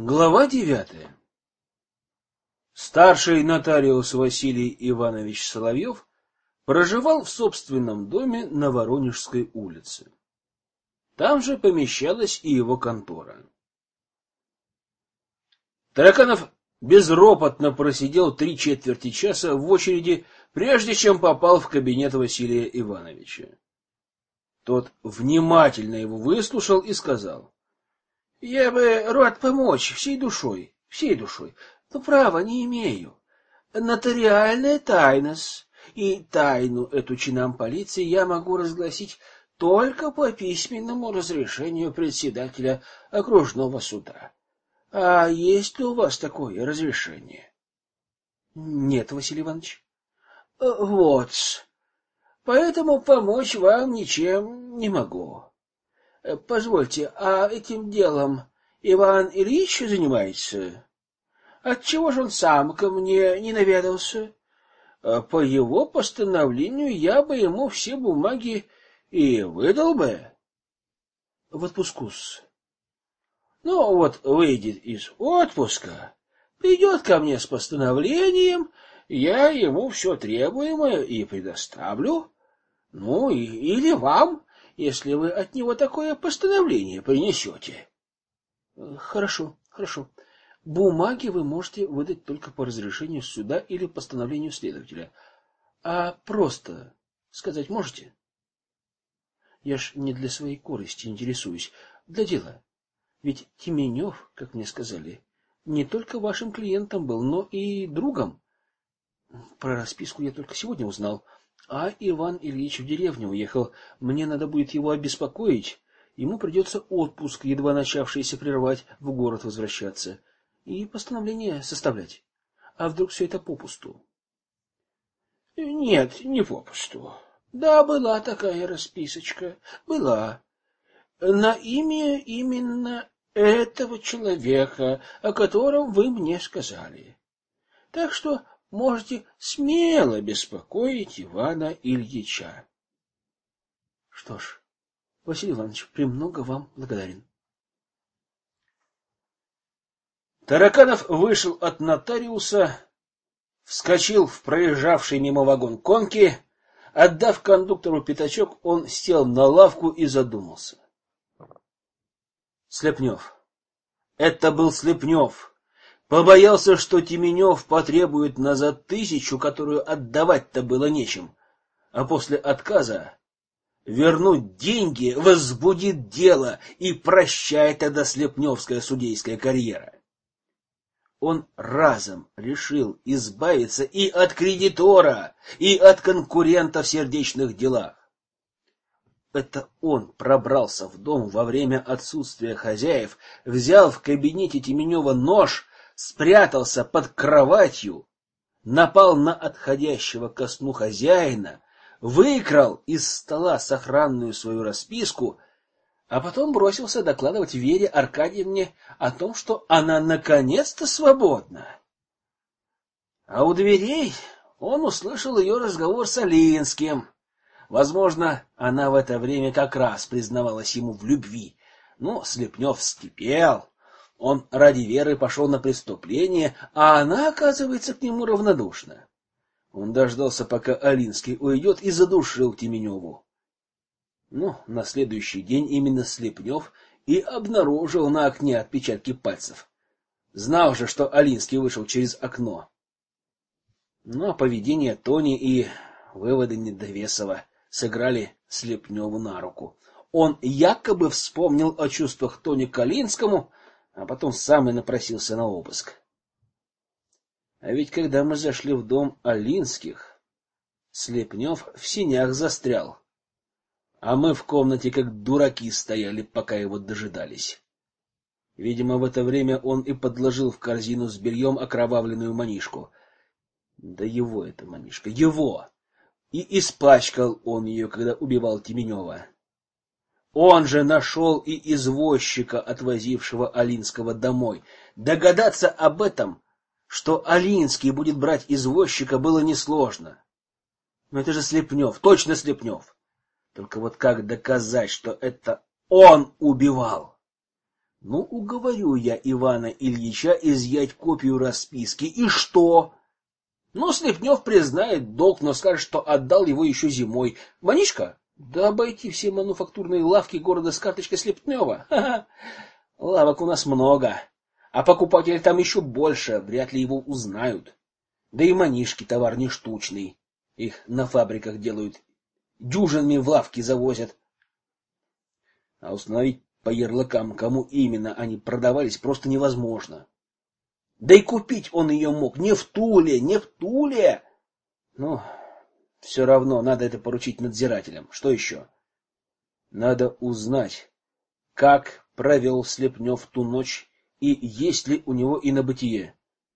Глава 9. Старший нотариус Василий Иванович Соловьев проживал в собственном доме на Воронежской улице. Там же помещалась и его контора. Тараканов безропотно просидел 3/4 часа в очереди, прежде чем попал в кабинет Василия Ивановича. Тот внимательно его выслушал и сказал: "Я бы рад помочь всей душой, но права не имею. Нотариальная тайна-с, и тайну эту чинам полиции я могу разгласить только по письменному разрешению председателя окружного суда. А есть ли у вас такое разрешение?" "Нет, Василий Иванович". Вот. Поэтому помочь вам ничем не могу. Позвольте, а этим делом Иван Ильич занимается? Отчего же он сам ко мне не наведался? По его постановлению я бы ему все бумаги и выдал бы. В отпуску-с. Ну, вот выйдет из отпуска, придет ко мне с постановлением, я ему все требуемое и предоставлю. Ну, или вам, если вы от него такое постановление принесете. Хорошо. Бумаги вы можете выдать только по разрешению суда или постановлению следователя. А просто сказать можете? Я ж не для своей корысти интересуюсь, для дела. Ведь Теменев, как мне сказали, не только вашим клиентом был, но и другом. Про расписку я только сегодня узнал. А Иван Ильич в деревню уехал. Мне надо будет его обеспокоить. Ему придется отпуск, едва начавшийся, прервать, в город возвращаться и постановление составлять. А вдруг все это попусту? Нет, не попусту. Да, была такая расписочка. Была. На имя именно этого человека, о котором вы мне сказали. Так что можете смело беспокоить Ивана Ильича. Что ж, Василий Иванович, премного вам благодарен. Тараканов вышел от нотариуса, вскочил в проезжавший мимо вагон конки. Отдав кондуктору пятачок, он сел на лавку и задумался. Слепнев. Это был Слепнев. Побоялся, что Теменев потребует назад 1000, которую отдавать-то было нечем, а после отказа вернуть деньги возбудит дело, и прощай тогда слепневская судейская карьера. Он разом решил избавиться и от кредитора, и от конкурента в сердечных делах. Это он пробрался в дом во время отсутствия хозяев, взял в кабинете Теменева нож, спрятался под кроватью, напал на отходящего ко сну хозяина, выкрал из стола сохранную свою расписку, а потом бросился докладывать Вере Аркадьевне о том, что она наконец-то свободна. А у дверей он услышал ее разговор с Алинским. Возможно, она в это время как раз признавалась ему в любви. Но Слепнев вскипел. Он ради Веры пошел на преступление, а она, оказывается, к нему равнодушна. Он дождался, пока Алинский уйдет, и задушил Теменеву. Ну, на следующий день именно Слепнев и обнаружил на окне отпечатки пальцев. Знал же, что Алинский вышел через окно. Но поведение Тони и выводы Недовесова сыграли Слепневу на руку. Он якобы вспомнил о чувствах Тони к Алинскому, а потом сам и напросился на обыск. А ведь когда мы зашли в дом Алинских, Слепнев в сенях застрял, а мы в комнате как дураки стояли, пока его дожидались. Видимо, в это время он и подложил в корзину с бельем окровавленную манишку. Да его эта манишка, его! И испачкал он ее, когда убивал Теменева. Он же нашел и извозчика, отвозившего Алинского домой. Догадаться об этом, что Алинский будет брать извозчика, было несложно. Но это же Слепнев, точно Слепнев. Только вот как доказать, что это он убивал? Ну, уговорю я Ивана Ильича изъять копию расписки. И что? Ну, Слепнев признает долг, но скажет, что отдал его еще зимой. Манишка? Да обойти все мануфактурные лавки города с карточкой Слепнева. Ха-ха. Лавок у нас много, а покупателей там еще больше, вряд ли его узнают. Да и манишки товар не штучный. Их на фабриках делают, дюжинами в лавки завозят. А установить по ярлыкам, кому именно они продавались, просто невозможно. Да и купить он ее мог не в Туле, не в Туле. Ну, все равно надо это поручить надзирателям. Что еще? Надо узнать, как провел Слепнев ту ночь и есть ли у него инобытие.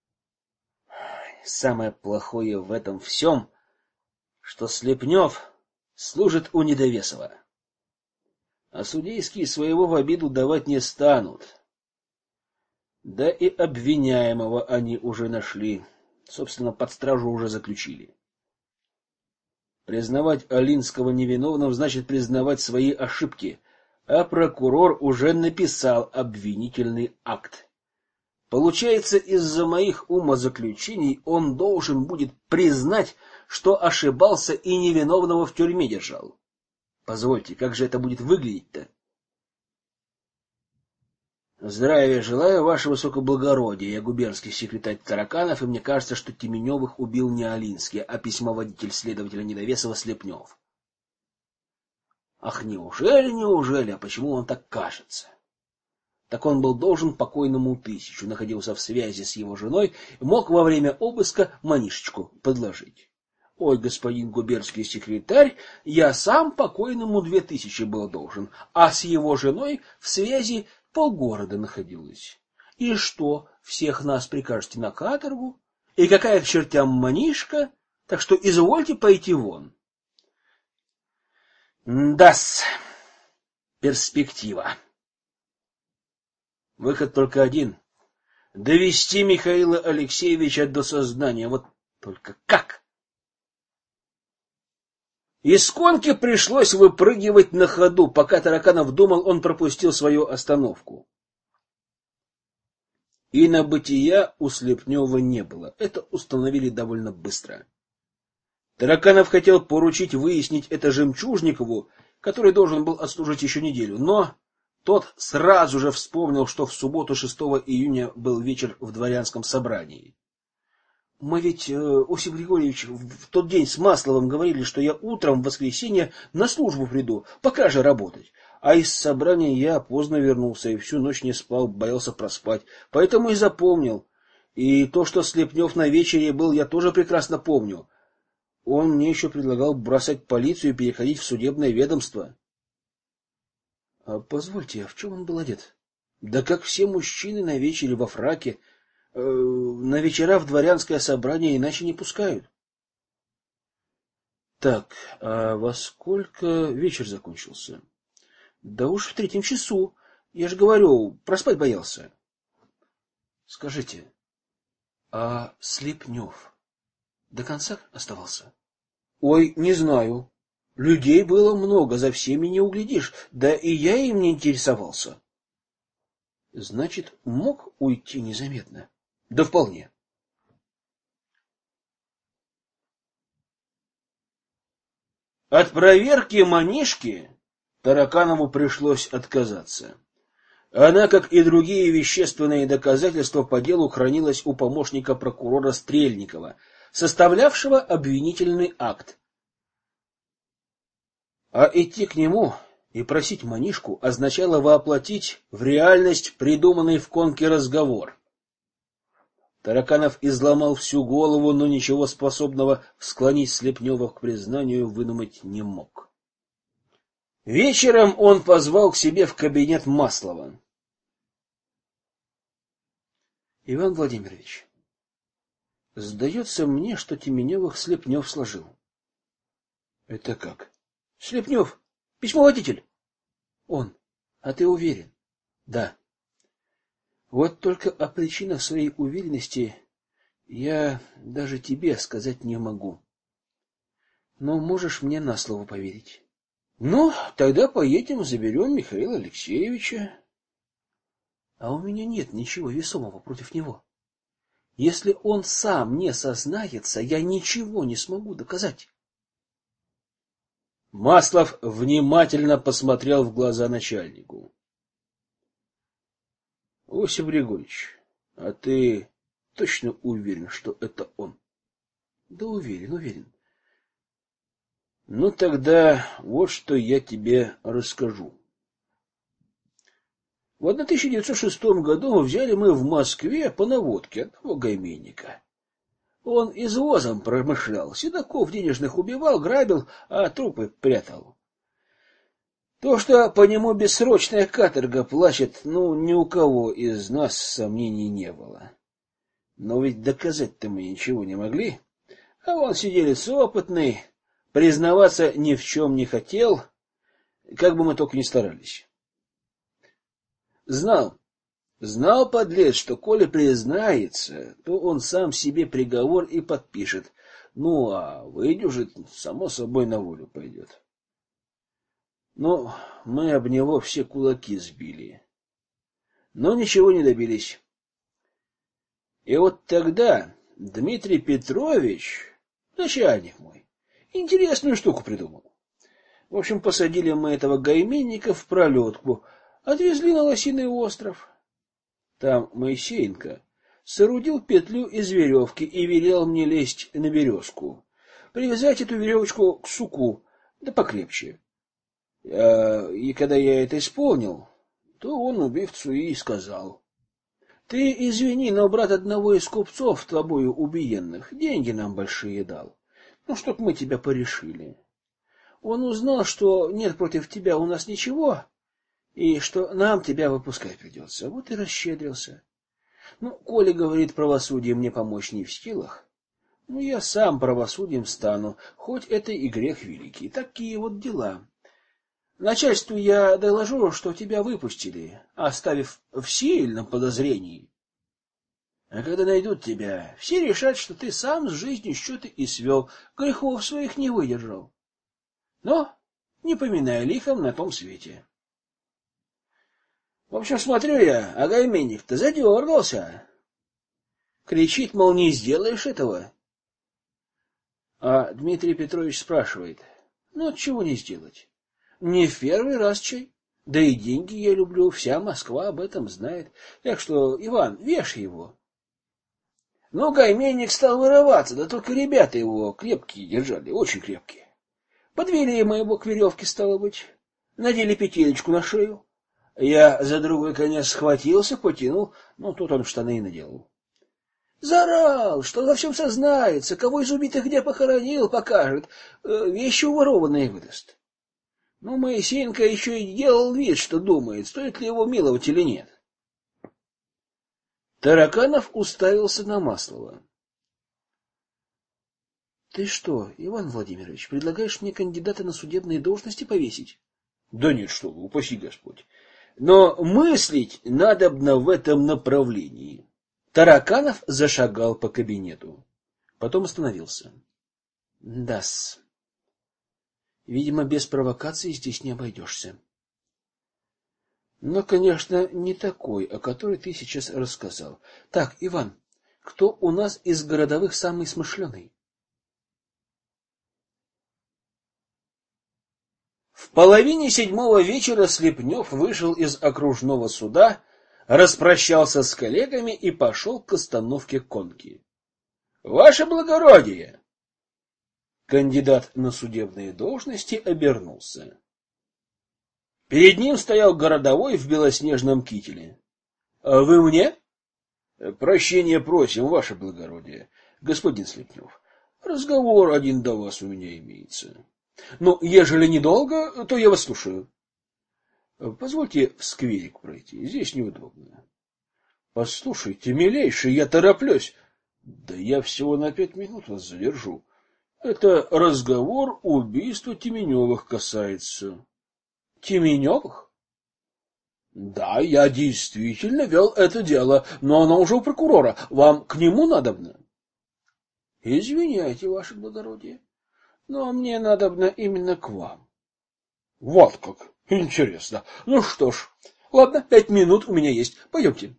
Самое плохое в этом всем, что Слепнев служит у Недовесова. А судейские своего в обиду давать не станут. Да и обвиняемого они уже нашли. Собственно, под стражу уже заключили. Признавать Алинского невиновным значит признавать свои ошибки, а прокурор уже написал обвинительный акт. Получается, из-за моих умозаключений он должен будет признать, что ошибался и невиновного в тюрьме держал. Позвольте, как же это будет выглядеть-то? Здравия желаю, ваше высокоблагородие. Я губернский секретарь Тараканов, и мне кажется, что Теменевых убил не Алинский, а письмоводитель следователя Недовесова Слепнев. Ах, неужели? А почему он так кажется? Так он был должен покойному 1000, находился в связи с его женой, мог во время обыска манишечку подложить. Ой, господин губернский секретарь, я сам покойному 2000 был должен, а с его женой в связи полгорода находилась. И что, всех нас прикажете на каторгу? И какая к чертям манишка? Так что извольте пойти вон. Да-с, перспектива. Выход только один — довести Михаила Алексеевича до сознания. Вот только как? Из конки пришлось выпрыгивать на ходу. Пока Тараканов думал, он пропустил свою остановку. И на бытия у Слепнева не было. Это установили довольно быстро. Тараканов хотел поручить выяснить это Жемчужникову, который должен был отслужить еще неделю, но тот сразу же вспомнил, что в субботу 6 июня был вечер в дворянском собрании. Мы ведь, Осип Григорьевич, в тот день с Масловым говорили, что я утром в воскресенье на службу приду, по краже работать. А из собрания я поздно вернулся и всю ночь не спал, боялся проспать. Поэтому и запомнил. И то, что Слепнев на вечере был, я тоже прекрасно помню. Он мне еще предлагал бросать полицию и переходить в судебное ведомство. А позвольте, а в чем он был одет? Да как все мужчины на вечере во фраке. На вечера в дворянское собрание иначе не пускают. Так, а во сколько вечер закончился? Да уж в 3 часу. Я же говорю, проспать боялся. Скажите, а Слепнев до конца оставался? Ой, не знаю. Людей было много, за всеми не углядишь. Да и я им не интересовался. Значит, мог уйти незаметно? Да вполне. От проверки манишки Тараканову пришлось отказаться. Она, как и другие вещественные доказательства по делу, хранилась у помощника прокурора Стрельникова, составлявшего обвинительный акт. А идти к нему и просить манишку означало воплотить в реальность придуманный в конке разговор. Тараканов изломал всю голову, но ничего способного склонить Слепнева к признанию выдумать не мог. Вечером он позвал к себе в кабинет Маслова. — Иван Владимирович, сдается мне, что Теменевых Слепнев сложил. — Это как? — Слепнев, письмоводитель. — Он. А ты уверен? — Да. Вот только о причинах своей уверенности я даже тебе сказать не могу. Но можешь мне на слово поверить. Ну, тогда поедем, заберем Михаила Алексеевича. А у меня нет ничего весомого против него. Если он сам не сознается, я ничего не смогу доказать. Маслов внимательно посмотрел в глаза начальнику. — Осип Григорьевич, а ты точно уверен, что это он? — Да уверен, уверен. — Ну тогда вот что я тебе расскажу. В 1906 году взяли мы в Москве по наводке одного гайменника. Он извозом промышлял, седаков денежных убивал, грабил, а трупы прятал. То, что по нему бессрочная каторга плачет, ни у кого из нас сомнений не было. Но ведь доказать-то мы ничего не могли. А он сиделец опытный, признаваться ни в чем не хотел, как бы мы только ни старались. Знал, подлец, что коли признается, то он сам себе приговор и подпишет. Ну, а выдержит, само собой, на волю пойдет. Но мы об него все кулаки сбили. Но ничего не добились. И вот тогда Дмитрий Петрович, начальник мой, интересную штуку придумал. В общем, посадили мы этого гайменника в пролетку, отвезли на Лосиный остров. Там Моисеенко соорудил петлю из веревки и велел мне лезть на березку, привязать эту веревочку к суку, да покрепче. И когда я это исполнил, то он убивцу и сказал: — Ты извини, но брат одного из купцов, тобою убиенных, деньги нам большие дал. Чтоб мы тебя порешили. Он узнал, что нет против тебя у нас ничего, и что нам тебя выпускать придется. Вот и расщедрился. Коли, говорит, правосудие мне помочь не в силах, я сам правосудием стану, хоть это и грех великий. Такие вот дела. Начальству я доложу, что тебя выпустили, оставив в сильном подозрении. А когда найдут тебя, все решат, что ты сам с жизнью счеты и свел, грехов своих не выдержал. Но не поминай лихом на том свете. В общем, смотрю я, а гайменник-то задергался. Кричит, мол, не сделаешь этого. А Дмитрий Петрович спрашивает: чего не сделать? Не в первый раз чай. Да и деньги я люблю, вся Москва об этом знает. Так что, Иван, вешай его. Гайменник стал вырываться, да только ребята его крепкие держали, очень крепкие. Подвели мы его к веревке, стало быть, надели петелечку на шею. Я за другой конец схватился, потянул, тут он штаны и наделал. Заорал, что во всем сознается, кого из убитых где похоронил, покажет, вещи уворованные выдаст. Моисеенко еще и делал вид, что думает, стоит ли его миловать или нет. Тараканов уставился на Маслова. — Ты что, Иван Владимирович, предлагаешь мне кандидата на судебные должности повесить? — Да нет, что вы, упаси Господь. Но мыслить надобно в этом направлении. Тараканов зашагал по кабинету. Потом остановился. — Да-с. Видимо, без провокации здесь не обойдешься. Но, конечно, не такой, о которой ты сейчас рассказал. Так, Иван, кто у нас из городовых самый смышленый? В половине седьмого вечера Слепнев вышел из окружного суда, распрощался с коллегами и пошел к остановке конки. — Ваше благородие! Кандидат на судебные должности обернулся. Перед ним стоял городовой в белоснежном кителе. — А вы мне? — Прощения просим, ваше благородие. Господин Слепнев, разговор один до вас у меня имеется. Ежели недолго, то я вас слушаю. — Позвольте в скверик пройти, здесь неудобно. — Послушайте, милейший, я тороплюсь. — Да я всего на 5 минут вас задержу. Это разговор убийства Теменевых касается. — Теменевых? — Да, я действительно вел это дело, но оно уже у прокурора. Вам к нему надобно? — Извиняйте, ваше благородие, но мне надобно именно к вам. — Вот как! Интересно. Что ж, Ладно, 5 минут у меня есть. Пойдемте.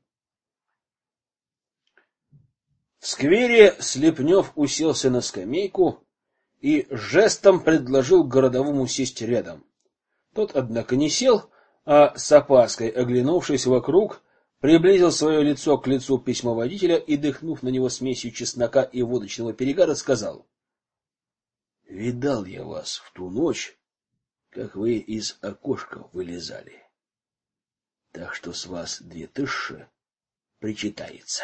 В сквере Слепнев уселся на скамейку и жестом предложил городовому сесть рядом. Тот, однако, не сел, а с опаской, оглянувшись вокруг, приблизил свое лицо к лицу письмоводителя и, дыхнув на него смесью чеснока и водочного перегара, сказал: — Видал я вас в ту ночь, как вы из окошка вылезали. Так что с вас 2000 причитается.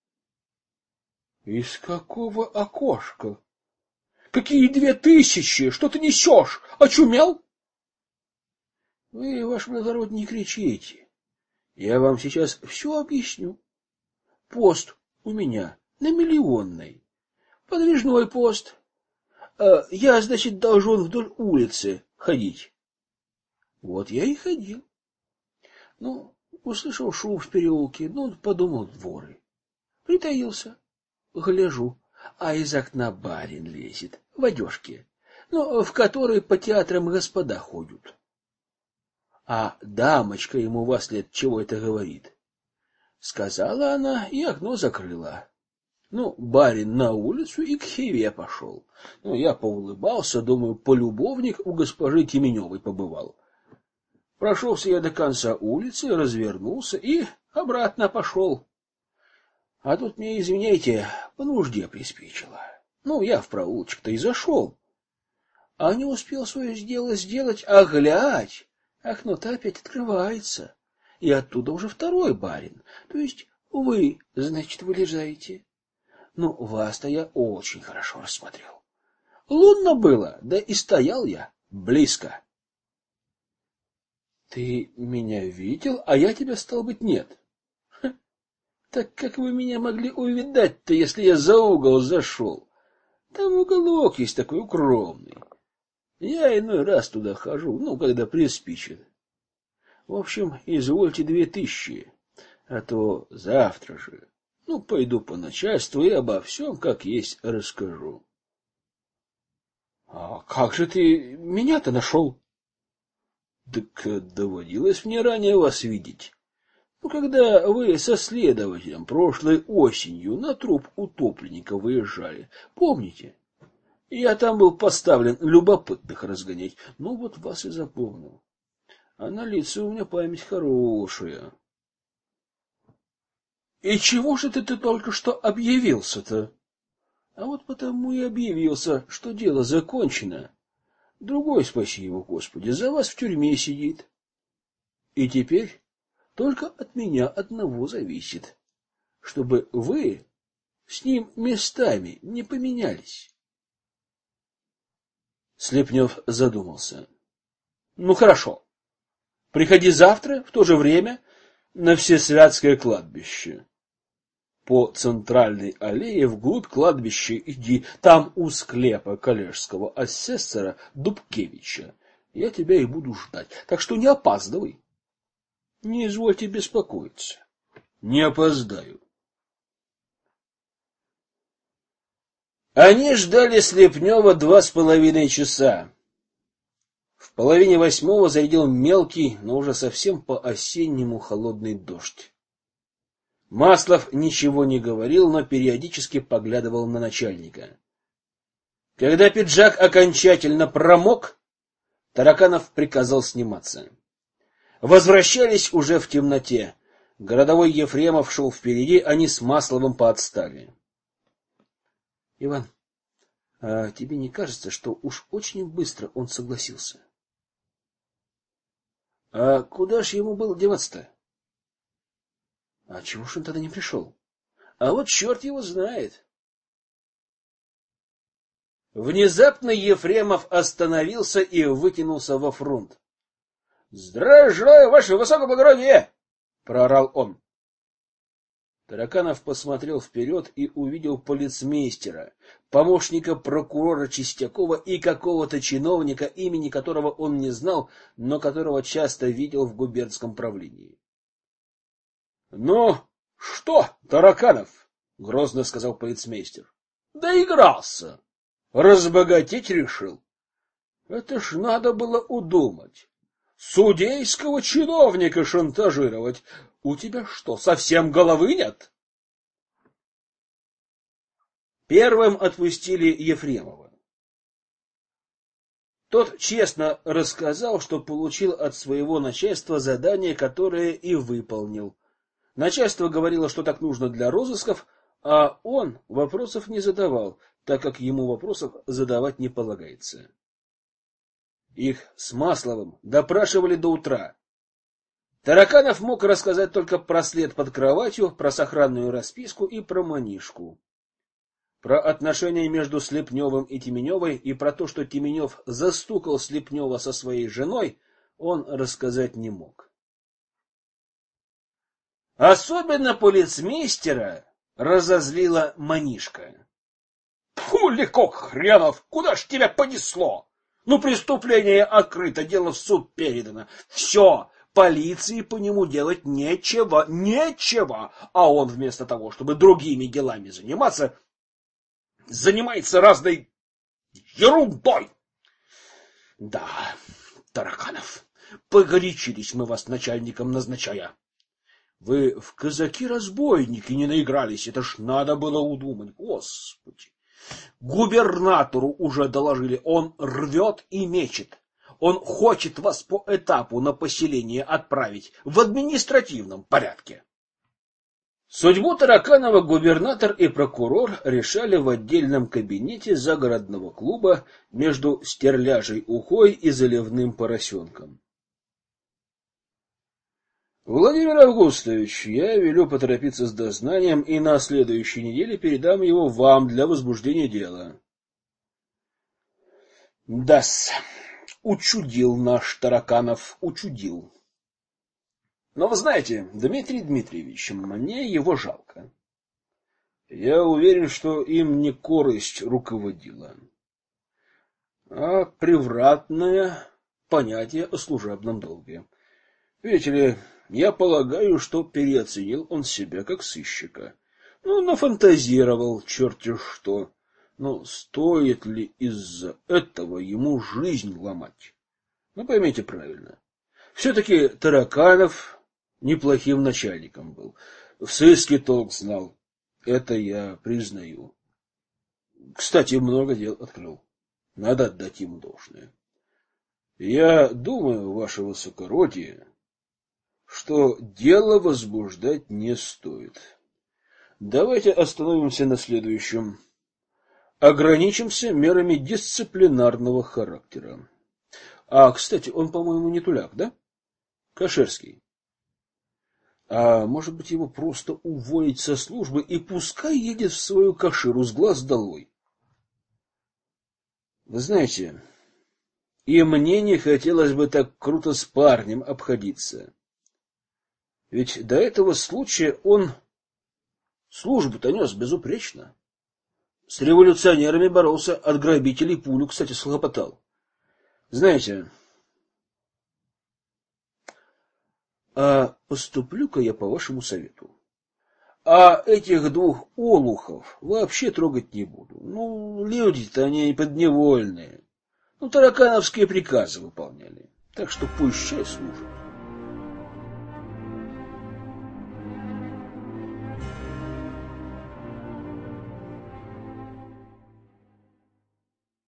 — Из какого окошка? Какие 2000? Что ты несешь? Очумел? — Вы, ваше благородие, не кричите. Я вам сейчас все объясню. Пост у меня на Миллионной. Подвижной пост. Я, значит, должен вдоль улицы ходить. Вот я и ходил. Ну, услышал шум в переулке, подумал, воры. Притаился. Гляжу, а из окна барин лезет, в одежке, в которой по театрам господа ходят. А дамочка ему вослед чего это говорит. Сказала она, и окно закрыла. Барин на улицу и к Хиве пошел. Я поулыбался, думаю, полюбовник у госпожи Теменевой побывал. Прошелся я до конца улицы, развернулся и обратно пошел. А тут мне, извиняйте, по нужде приспичило. Я в проулочек-то и зашел. А не успел свое дело сделать, а глядь, окно-то опять открывается. И оттуда уже второй барин. То есть вы, значит, вылезаете. Вас-то я очень хорошо рассмотрел. Лунно было, да и стоял я близко. Ты меня видел, а я тебя, стал быть, нет. Так как вы меня могли увидать-то, если я за угол зашел? Там уголок есть такой укромный. Я иной раз туда хожу, когда приспичит. В общем, извольте 2000, а то завтра же, пойду по начальству и обо всем, как есть, расскажу. — А как же ты меня-то нашел? — Так доводилось мне ранее вас видеть. Когда вы со следователем прошлой осенью на труп утопленника выезжали, помните? Я там был поставлен любопытных разгонять. Вот вас и запомнил. А на лица у меня память хорошая. — И чего же ты только что объявился-то? — А вот потому и объявился, что дело закончено. Другой, спасибо Господи, за вас в тюрьме сидит. И теперь только от меня одного зависит, чтобы вы с ним местами не поменялись. Слепнев задумался. — Хорошо. Приходи завтра в то же время на Всесвятское кладбище. По центральной аллее вглубь кладбища иди, там у склепа коллежского асессора Дубкевича. Я тебя и буду ждать, так что не опаздывай. Не извольте беспокоиться. Не опоздаю. Они ждали Слепнева 2,5 часа. В 7:30 зарядил мелкий, но уже совсем по-осеннему холодный дождь. Маслов ничего не говорил, но периодически поглядывал на начальника. Когда пиджак окончательно промок, Тараканов приказал сниматься. Возвращались уже в темноте. Городовой Ефремов шел впереди, они с Масловым поотстали. — Иван, а тебе не кажется, что уж очень быстро он согласился? — А куда ж ему было деваться-то? — А чего ж он тогда не пришел? — А вот черт его знает. Внезапно Ефремов остановился и вытянулся во фронт. — Здравствуй, ваше высокоблагородие! — проорал он. Тараканов посмотрел вперед и увидел полицмейстера, помощника прокурора Чистякова и какого-то чиновника, имени которого он не знал, но которого часто видел в губернском правлении. — Ну, что, Тараканов? — грозно сказал полицмейстер. — Доигрался. Разбогатеть решил. Это ж надо было удумать. Судейского чиновника шантажировать? У тебя что, совсем головы нет? Первым отпустили Ефремова. Тот честно рассказал, что получил от своего начальства задание, которое и выполнил. Начальство говорило, что так нужно для розысков, а он вопросов не задавал, так как ему вопросов задавать не полагается. Их с Масловым допрашивали до утра. Тараканов мог рассказать только про след под кроватью, про сохранную расписку и про манишку. Про отношения между Слепневым и Теменевой и про то, что Теменев застукал Слепнева со своей женой, он рассказать не мог. Особенно полицмейстера разозлила манишка. — Фу, Лекок хренов, куда ж тебя понесло? Ну, преступление открыто, дело в суд передано. Все, полиции по нему делать нечего. А он вместо того, чтобы другими делами занимается разной ерундой. Да, Тараканов, погорячились мы вас начальником назначая. Вы в казаки-разбойники не наигрались, это ж надо было удумать, Господи. Губернатору уже доложили, он рвет и мечет. Он хочет вас по этапу на поселение отправить в административном порядке. Судьбу Тараканова губернатор и прокурор решали в отдельном кабинете загородного клуба между стерляжей ухой и заливным поросенком. Владимир Августович, я велю поторопиться с дознанием и на следующей неделе передам его вам для возбуждения дела. Да-с, учудил наш Тараканов, учудил. Но вы знаете, Дмитрий Дмитриевич, мне его жалко. Я уверен, что им не корость руководила, а превратное понятие о служебном долге. Видите ли, я полагаю, что переоценил он себя как сыщика. Ну, нафантазировал черти что. Но стоит ли из-за этого ему жизнь ломать? Ну, поймите правильно. Все-таки Тараканов неплохим начальником был. В сыске толк знал. Это я признаю. Кстати, много дел открыл. Надо отдать ему должное. Я думаю, ваше высокородие, что дело возбуждать не стоит. Давайте остановимся на следующем. Ограничимся мерами дисциплинарного характера. А, кстати, он, по-моему, не туляк, да? Каширский. А может быть, его просто уволить со службы и пускай едет в свою Каширу с глаз долой? Вы знаете, и мне не хотелось бы так круто с парнем обходиться. Ведь до этого случая он службу-то нес безупречно. С революционерами боролся, от грабителей пулю, кстати, схлопотал. Знаете, а поступлю-ка я по вашему совету. А этих двух олухов вообще трогать не буду. Ну, люди-то они подневольные. Ну, таракановские приказы выполняли. Так что пусть чай служат.